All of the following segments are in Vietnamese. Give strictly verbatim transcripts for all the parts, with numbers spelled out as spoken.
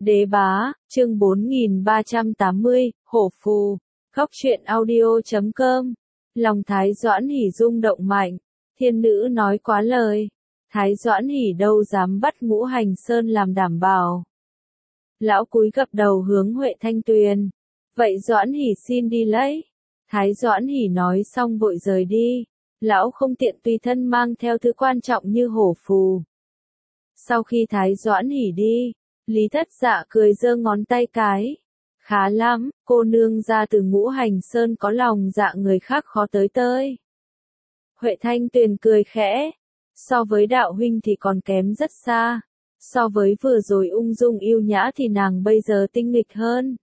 Đế bá, chương bốn nghìn ba trăm tám mươi, hổ phù, góc truyện audio chấm com. Lòng Thái Doãn Hỉ rung động mạnh, thiên nữ nói quá lời. Thái Doãn Hỉ đâu dám bắt Ngũ Hành Sơn làm đảm bảo. Lão cúi gập đầu hướng Huệ Thanh Tuyền. Vậy Doãn Hỉ xin đi lấy. Thái Doãn Hỉ nói xong vội rời đi. Lão không tiện tùy thân mang theo thứ quan trọng như hổ phù. Sau khi Thái Doãn Hỉ đi, Lý Thất Dạ cười giơ ngón tay cái. Khá lắm, cô nương ra từ Ngũ Hành Sơn có lòng dạ người khác khó tới tơi. Huệ Thanh Tuyền cười khẽ. So với đạo huynh thì còn kém rất xa. So với vừa rồi ung dung yêu nhã thì nàng bây giờ tinh nghịch hơn.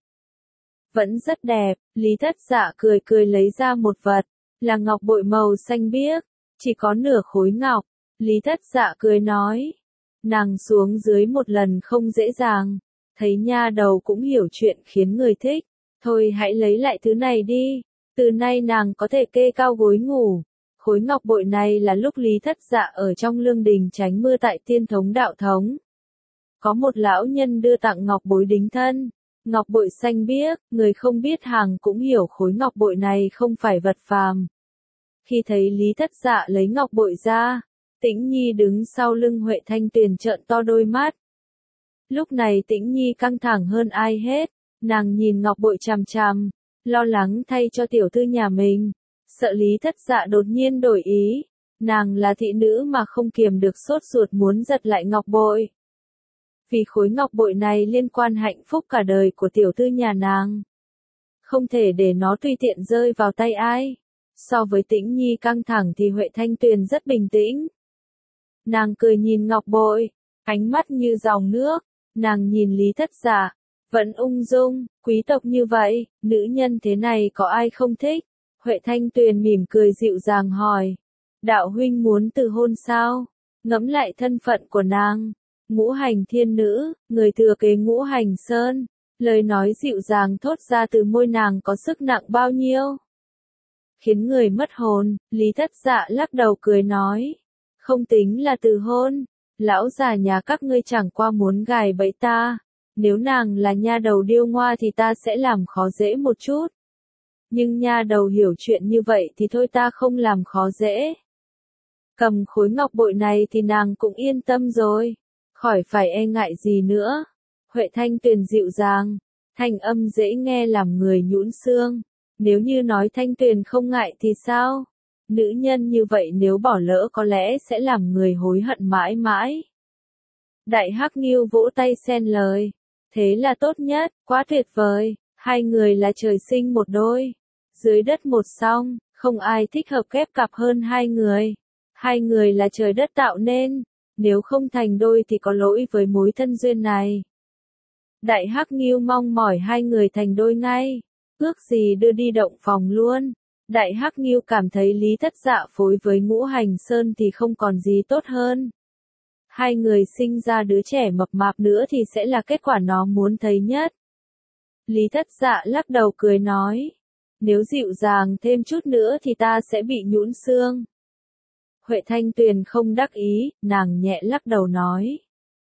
Vẫn rất đẹp, Lý Thất Dạ cười cười lấy ra một vật, là ngọc bội màu xanh biếc, chỉ có nửa khối ngọc. Lý Thất Dạ cười nói. Nàng xuống dưới một lần không dễ dàng, thấy nha đầu cũng hiểu chuyện khiến người thích, thôi hãy lấy lại thứ này đi, từ nay nàng có thể kê cao gối ngủ. Khối ngọc bội này là lúc Lý Thất Dạ ở trong lương đình tránh mưa tại Tiên Thống Đạo Thống. Có một lão nhân đưa tặng ngọc bối đính thân, ngọc bội xanh biếc, người không biết hàng cũng hiểu khối ngọc bội này không phải vật phàm. Khi thấy Lý Thất Dạ lấy ngọc bội ra, Tĩnh Nhi đứng sau lưng Huệ Thanh Tuyền trợn to đôi mắt. Lúc này Tĩnh Nhi căng thẳng hơn ai hết, nàng nhìn ngọc bội chằm chằm, lo lắng thay cho tiểu thư nhà mình, sợ Lý Thất Dạ đột nhiên đổi ý, nàng là thị nữ mà không kiềm được sốt ruột muốn giật lại ngọc bội. Vì khối ngọc bội này liên quan hạnh phúc cả đời của tiểu thư nhà nàng. Không thể để nó tùy tiện rơi vào tay ai. So với Tĩnh Nhi căng thẳng thì Huệ Thanh Tuyền rất bình tĩnh. Nàng cười nhìn ngọc bội, ánh mắt như dòng nước, nàng nhìn Lý Thất Dạ, vẫn ung dung, quý tộc như vậy, nữ nhân thế này có ai không thích? Huệ Thanh Tuyền mỉm cười dịu dàng hỏi, đạo huynh muốn từ hôn sao? Ngẫm lại thân phận của nàng, ngũ hành thiên nữ, người thừa kế Ngũ Hành Sơn, lời nói dịu dàng thốt ra từ môi nàng có sức nặng bao nhiêu? Khiến người mất hồn. Lý Thất Dạ lắc đầu cười nói. Không tính là từ hôn, lão già nhà các ngươi chẳng qua muốn gài bẫy ta, nếu nàng là nha đầu điêu ngoa thì ta sẽ làm khó dễ một chút. Nhưng nha đầu hiểu chuyện như vậy thì thôi ta không làm khó dễ. Cầm khối ngọc bội này thì nàng cũng yên tâm rồi, khỏi phải e ngại gì nữa. Huệ Thanh Tuyền dịu dàng, thanh âm dễ nghe làm người nhũn xương, nếu như nói Thanh Tuyền không ngại thì sao? Nữ nhân như vậy nếu bỏ lỡ có lẽ sẽ làm người hối hận mãi mãi. Đại Hắc Ngưu vỗ tay xen lời. Thế là tốt nhất, quá tuyệt vời, hai người là trời sinh một đôi. Dưới đất một song, không ai thích hợp kép cặp hơn hai người. Hai người là trời đất tạo nên, nếu không thành đôi thì có lỗi với mối thân duyên này. Đại Hắc Ngưu mong mỏi hai người thành đôi ngay, ước gì đưa đi động phòng luôn. Đại Hắc Ngưu cảm thấy Lý Thất Dạ phối với Ngũ Hành Sơn thì không còn gì tốt hơn. Hai người sinh ra đứa trẻ mập mạp nữa thì sẽ là kết quả nó muốn thấy nhất. Lý Thất Dạ lắc đầu cười nói. Nếu dịu dàng thêm chút nữa thì ta sẽ bị nhũn xương. Huệ Thanh Tuyền không đắc ý, nàng nhẹ lắc đầu nói.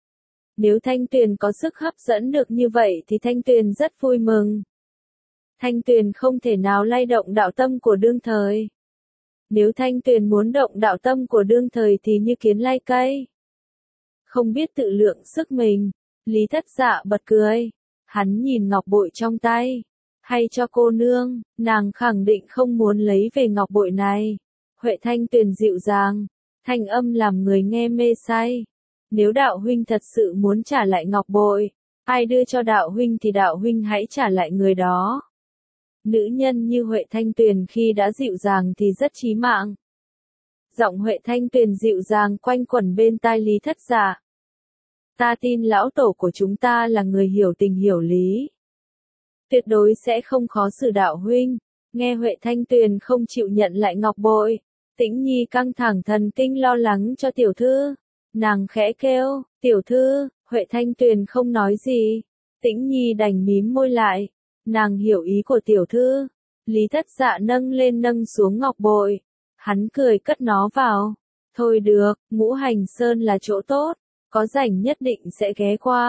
Nếu Thanh Tuyền có sức hấp dẫn được như vậy thì Thanh Tuyền rất vui mừng. Thanh Tuyền không thể nào lay động đạo tâm của đương thời. Nếu Thanh Tuyền muốn động đạo tâm của đương thời thì như kiến lay cây. Không biết tự lượng sức mình, Lý Thất Dạ bật cười. Hắn nhìn ngọc bội trong tay. Hay cho cô nương, nàng khẳng định không muốn lấy về ngọc bội này. Huệ Thanh Tuyền dịu dàng, thanh âm làm người nghe mê say. Nếu đạo huynh thật sự muốn trả lại ngọc bội, ai đưa cho đạo huynh thì đạo huynh hãy trả lại người đó. Nữ nhân như Huệ Thanh Tuyền khi đã dịu dàng thì rất chí mạng. Giọng Huệ Thanh Tuyền dịu dàng quanh quẩn bên tai Lý Thất Dạ. Ta tin lão tổ của chúng ta là người hiểu tình hiểu lý. Tuyệt đối sẽ không khó xử đạo huynh. Nghe Huệ Thanh Tuyền không chịu nhận lại ngọc bội, Tĩnh Nhi căng thẳng thần kinh lo lắng cho tiểu thư. Nàng khẽ kêu, tiểu thư. Huệ Thanh Tuyền không nói gì. Tĩnh Nhi đành mím môi lại. Nàng hiểu ý của tiểu thư. Lý Thất Dạ nâng lên nâng xuống ngọc bội. Hắn cười cất nó vào. Thôi được, Ngũ Hành Sơn là chỗ tốt, có rảnh nhất định sẽ ghé qua.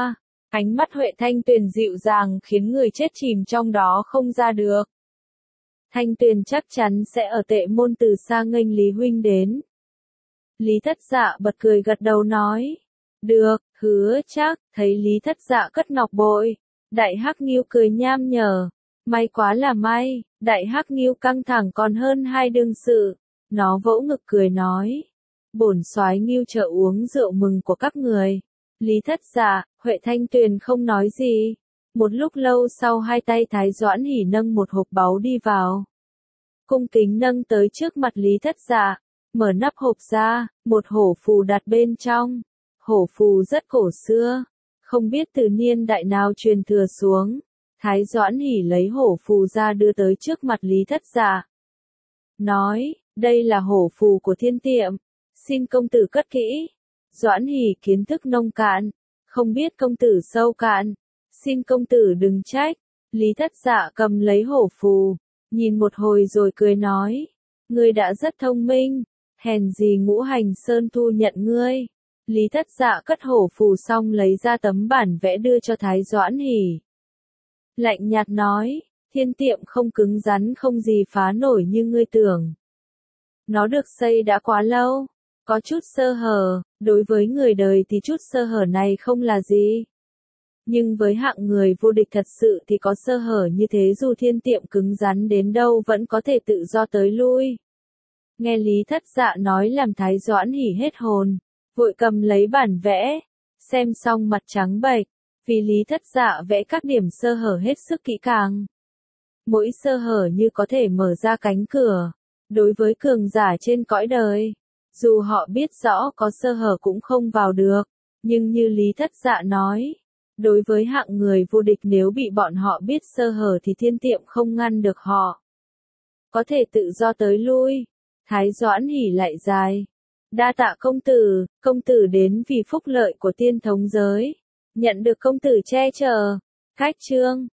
Ánh mắt Huệ Thanh Tuyền dịu dàng khiến người chết chìm trong đó không ra được. Thanh Tuyền chắc chắn sẽ ở Tệ Môn từ xa nghênh Lý huynh đến. Lý Thất Dạ bật cười gật đầu nói. Được, hứa chắc, thấy Lý Thất Dạ cất ngọc bội. Đại Hắc Ngưu cười nham nhở. May quá là may, Đại Hắc Ngưu căng thẳng còn hơn hai đương sự. Nó vỗ ngực cười nói. Bổn soái Ngưu trợ uống rượu mừng của các người. Lý Thất Dạ, Huệ Thanh Tuyền không nói gì. Một lúc lâu sau hai tay Thái Doãn Hỉ nâng một hộp báu đi vào. Cung kính nâng tới trước mặt Lý Thất Dạ. Mở nắp hộp ra, một hổ phù đặt bên trong. Hổ phù rất cổ xưa. Không biết từ niên đại nào truyền thừa xuống. Thái Doãn Hỉ lấy hổ phù ra đưa tới trước mặt Lý Thất Dạ. Nói, đây là hổ phù của Thiên Tiệm. Xin công tử cất kỹ. Doãn Hỉ kiến thức nông cạn. Không biết công tử sâu cạn. Xin công tử đừng trách. Lý Thất Dạ cầm lấy hổ phù. Nhìn một hồi rồi cười nói. Ngươi đã rất thông minh. Hèn gì Ngũ Hành Sơn thu nhận ngươi. Lý Thất Dạ cất hổ phù xong lấy ra tấm bản vẽ đưa cho Thái Doãn Hỉ. Lạnh nhạt nói, Thiên Tiệm không cứng rắn không gì phá nổi như ngươi tưởng. Nó được xây đã quá lâu, có chút sơ hở, đối với người đời thì chút sơ hở này không là gì. Nhưng với hạng người vô địch thật sự thì có sơ hở như thế dù Thiên Tiệm cứng rắn đến đâu vẫn có thể tự do tới lui. Nghe Lý Thất Dạ nói làm Thái Doãn Hỉ hết hồn, vội cầm lấy bản vẽ, xem xong mặt trắng bệch, vì Lý Thất Dạ vẽ các điểm sơ hở hết sức kỹ càng. Mỗi sơ hở như có thể mở ra cánh cửa, đối với cường giả trên cõi đời, dù họ biết rõ có sơ hở cũng không vào được, nhưng như Lý Thất Dạ nói, đối với hạng người vô địch nếu bị bọn họ biết sơ hở thì Thiên Tiệm không ngăn được họ. Có thể tự do tới lui. Thái Doãn Hỉ lại dài. Đa tạ công tử, công tử đến vì phúc lợi của tiên thống giới. Nhận được công tử che chở. Cách chương.